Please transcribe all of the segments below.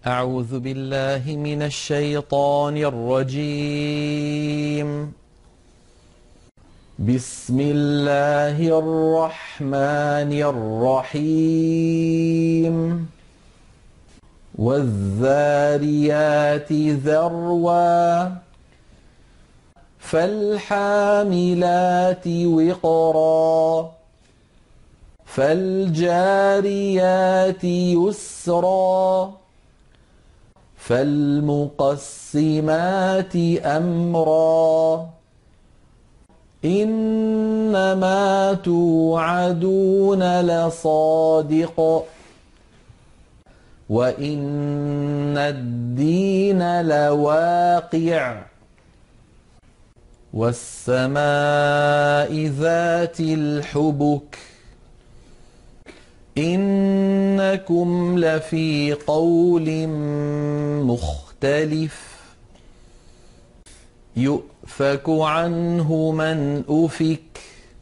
أعوذ بالله من الشيطان الرجيم. بسم الله الرحمن الرحيم. والذاريات ذروا فالحاملات وقرا فالجاريات يسرا فالمقسمات أمرا إنما توعدون لصادق وإن الدين لواقع والسماء ذات الحبك إنكم لفي قول مختلف يؤفك عنه من أفك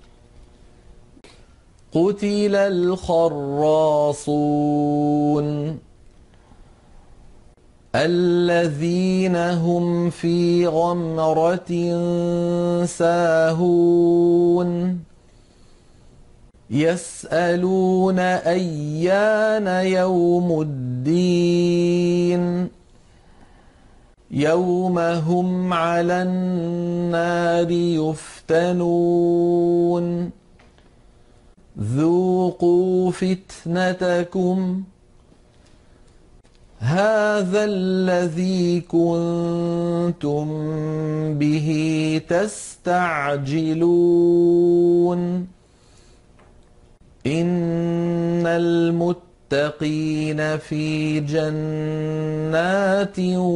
قتل الخراصون الذين هم في غمرة ساهون يسألون أيان يوم الدين يوم هم على النار يفتنون ذوقوا فتنتكم هذا الذي كنتم به تستعجلون إن المتقين في جنات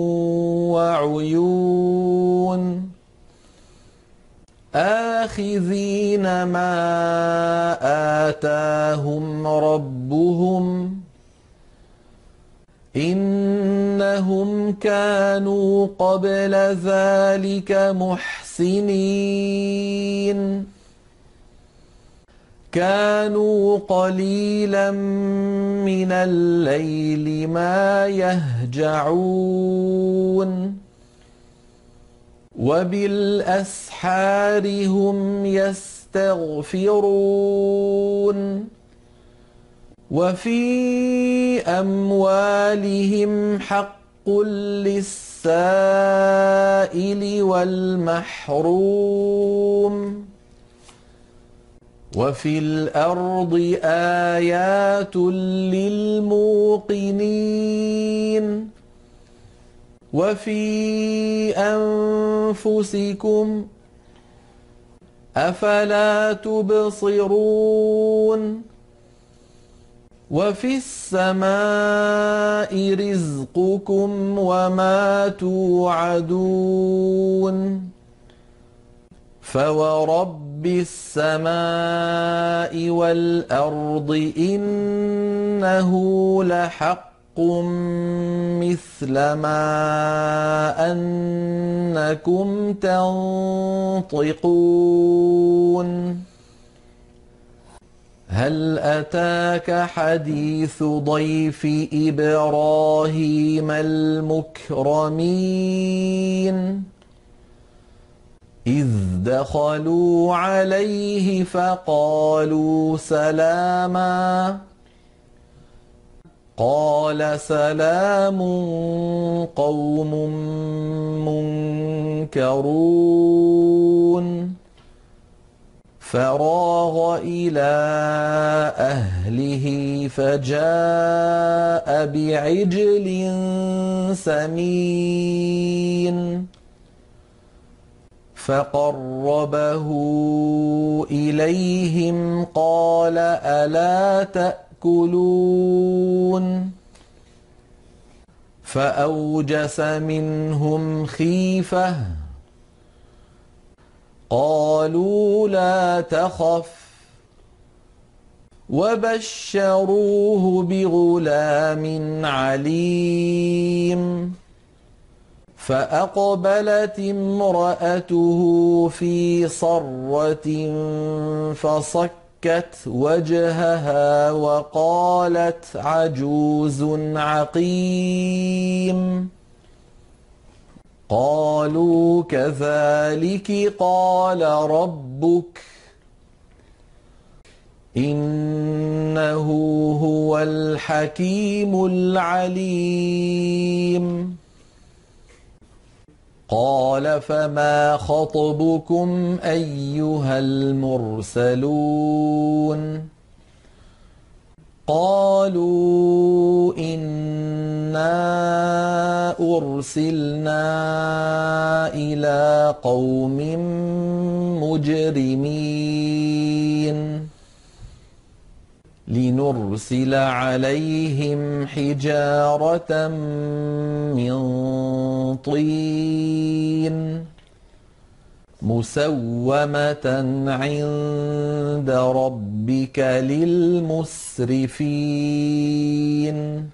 وعيون آخذين ما آتاهم ربهم إنهم كانوا قبل ذلك محسنين كانوا قليلا من الليل ما يهجعون وبالأسحار هم يستغفرون وفي أموالهم حق للسائل والمحروم وفي الأرض آيات للموقنين وفي أنفسكم أفلا تبصرون وفي السماء رزقكم وما توعدون فورب السماء والأرض إنه لحق مثل ما أنكم تنطقون هل أتاك حديث ضيف إبراهيم المكرمين إذ دخلوا عليه فقالوا سلاما قال سلام قوم منكرون فراغ إلى أهله فجاء بعجل سمين فقربه إليهم قال ألا تأكلون فأوجس منهم خيفة قالوا لا تخف وبشروه بغلام عليم فأقبلت امرأته في صرة فصكت فَصَكَّتْ وَجْهَهَا وَقَالَتْ عَجُوزٌ عَقِيمٌ قَالُوا كَذَلِكِ قَالَ رَبُّكِ إِنَّهُ هُوَ الْحَكِيمُ الْعَلِيمُ قَالَ فَمَا خَطْبُكُمْ أَيُّهَا الْمُرْسَلُونَ قَالُوا إِنَّا أُرْسِلْنَا إِلَىٰ قَوْمٍ مُجْرِمِينَ لِنُرْسِلَ عَلَيْهِمْ حِجَارَةً مِّن طِينٍ مُّسَوَّمَةً عِندَ رَبِّكَ لِلْمُسْرِفِينَ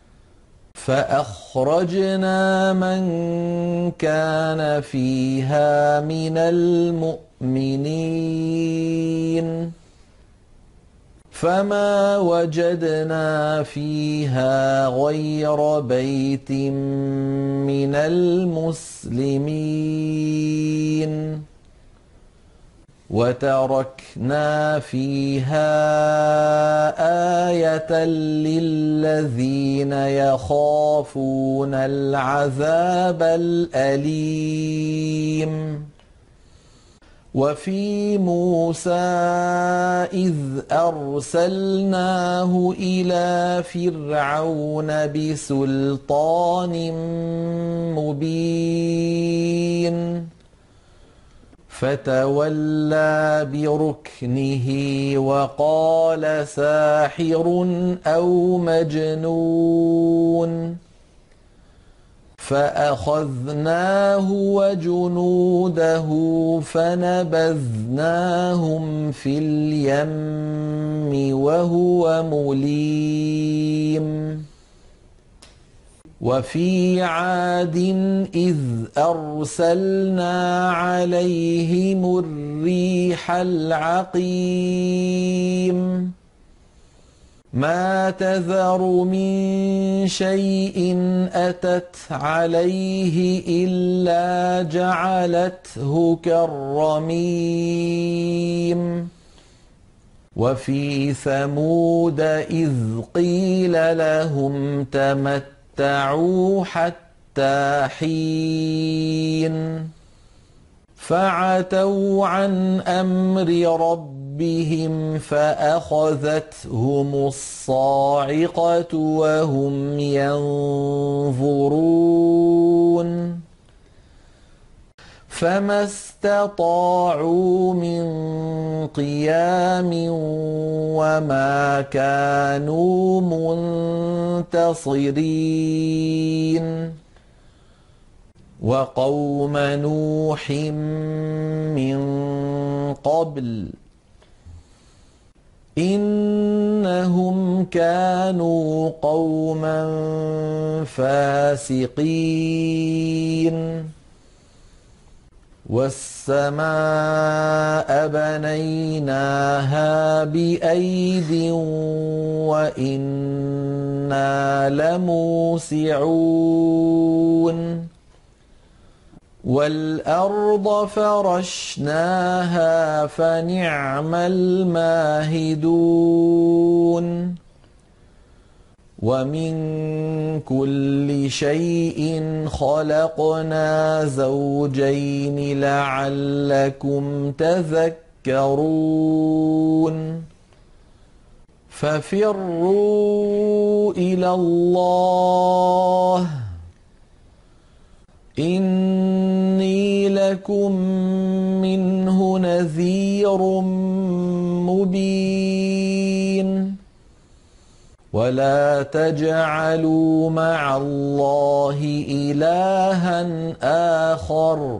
فَأَخْرَجْنَا مَن كَانَ فِيهَا مِنَ الْمُؤْمِنِينَ فَمَا وَجَدْنَا فِيهَا غَيْرَ بَيْتٍ مِّنَ الْمُسْلِمِينَ وَتَرَكْنَا فِيهَا آيَةً لِّلَّذِينَ يَخَافُونَ الْعَذَابَ الْأَلِيمَ وَفِي مُوسَىٰ إِذْ أَرْسَلْنَاهُ إِلَىٰ فِرْعَوْنَ بِسُلْطَانٍ مُّبِينٍ فَتَوَلَّىٰ بِرُكْنِهِ وَقَالَ سَاحِرٌ أَوْ مَجْنُونٌ فَأَخَذْنَاهُ وَجُنُودَهُ فَنَبَذْنَاهُمْ فِي الْيَمِّ وَهُوَ مُلِيمٌ وَفِي عَادٍ إِذْ أَرْسَلْنَا عَلَيْهِمُ الرِّيحَ الْعَقِيمَ مَا تَذَرُ مِن شَيْءٍ أَتَتْ عَلَيْهِ إِلَّا جَعَلَتْهُ كَالرَّمِيمِ وَفِي ثَمُودَ إِذْ قِيلَ لَهُمْ تَمَتَّعُوا حَتَّىٰ حِينٍ فَعَتَوْا عَنْ أَمْرِ رَبِّهِمْ فَأَخَذَتْهُمُ الصَّاعِقَةُ وَهُمْ يَنظُرُونَ فَمَا اسْتَطَاعُوا مِن قِيَامٍ وَمَا كَانُوا مُنتَصِرِينَ وَقَوْمَ نُوحٍ مِّن قَبْلُ إِنَّهُمْ كَانُوا قَوْمًا فَاسِقِينَ وَالسَّمَاءَ بَنَيْنَاهَا بِأَيْدٍ وَإِنَّا لَمُوسِعُونَ وَالْأَرْضَ فَرَشْنَاهَا فَنِعْمَ الْمَاهِدُونَ وَمِن كُلِّ شَيْءٍ خَلَقْنَا زَوْجَيْنِ لَعَلَّكُمْ تَذَكَّرُونَ فَفِرُّوا إِلَى اللَّهِ إِنِّي لَكُم مِّنْهُ نَذِيرٌ مُّبِينٌ وَلَا تَجْعَلُوا مَعَ اللَّهِ إِلَٰهًا آخَرَ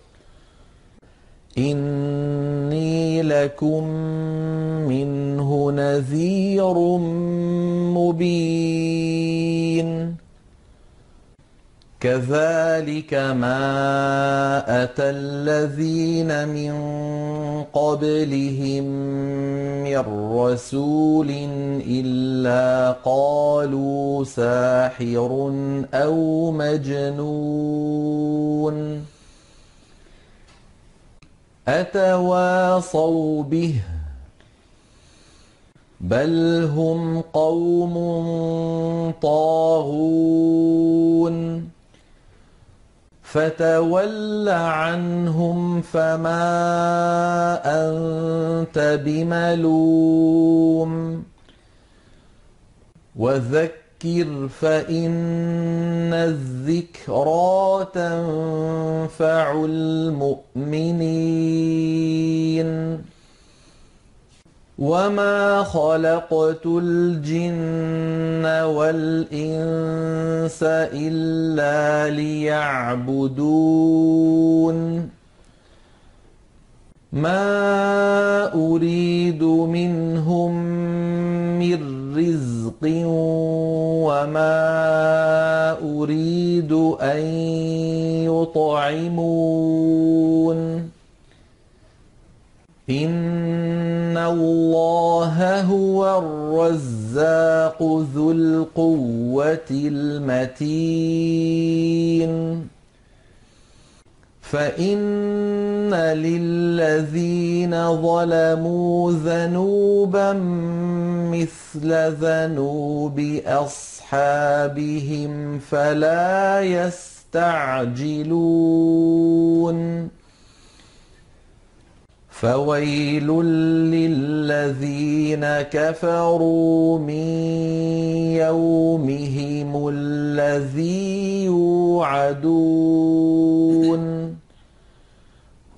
إِنِّي لَكُم مِّنْهُ نَذِيرٌ مُّبِينٌ كذلك ما أتى الذين من قبلهم من رسول إلا قالوا ساحر أو مجنون أتواصوا به بل هم قوم طاغون فتول عنهم فما أنت بملوم وذكر فإن الذكرى تنفع المؤمنين وما خلقت الجن والإنس إلا ليعبدون ما أريد منهم من رزق وما أريد أن يطعمون إن الله هو الرزاق ذو القوة المتين فإن للذين ظلموا ذنوبا مثل ذنوب أصحابهم فلا يستعجلون فويل للذين كفروا من يومهم الذي يوعدون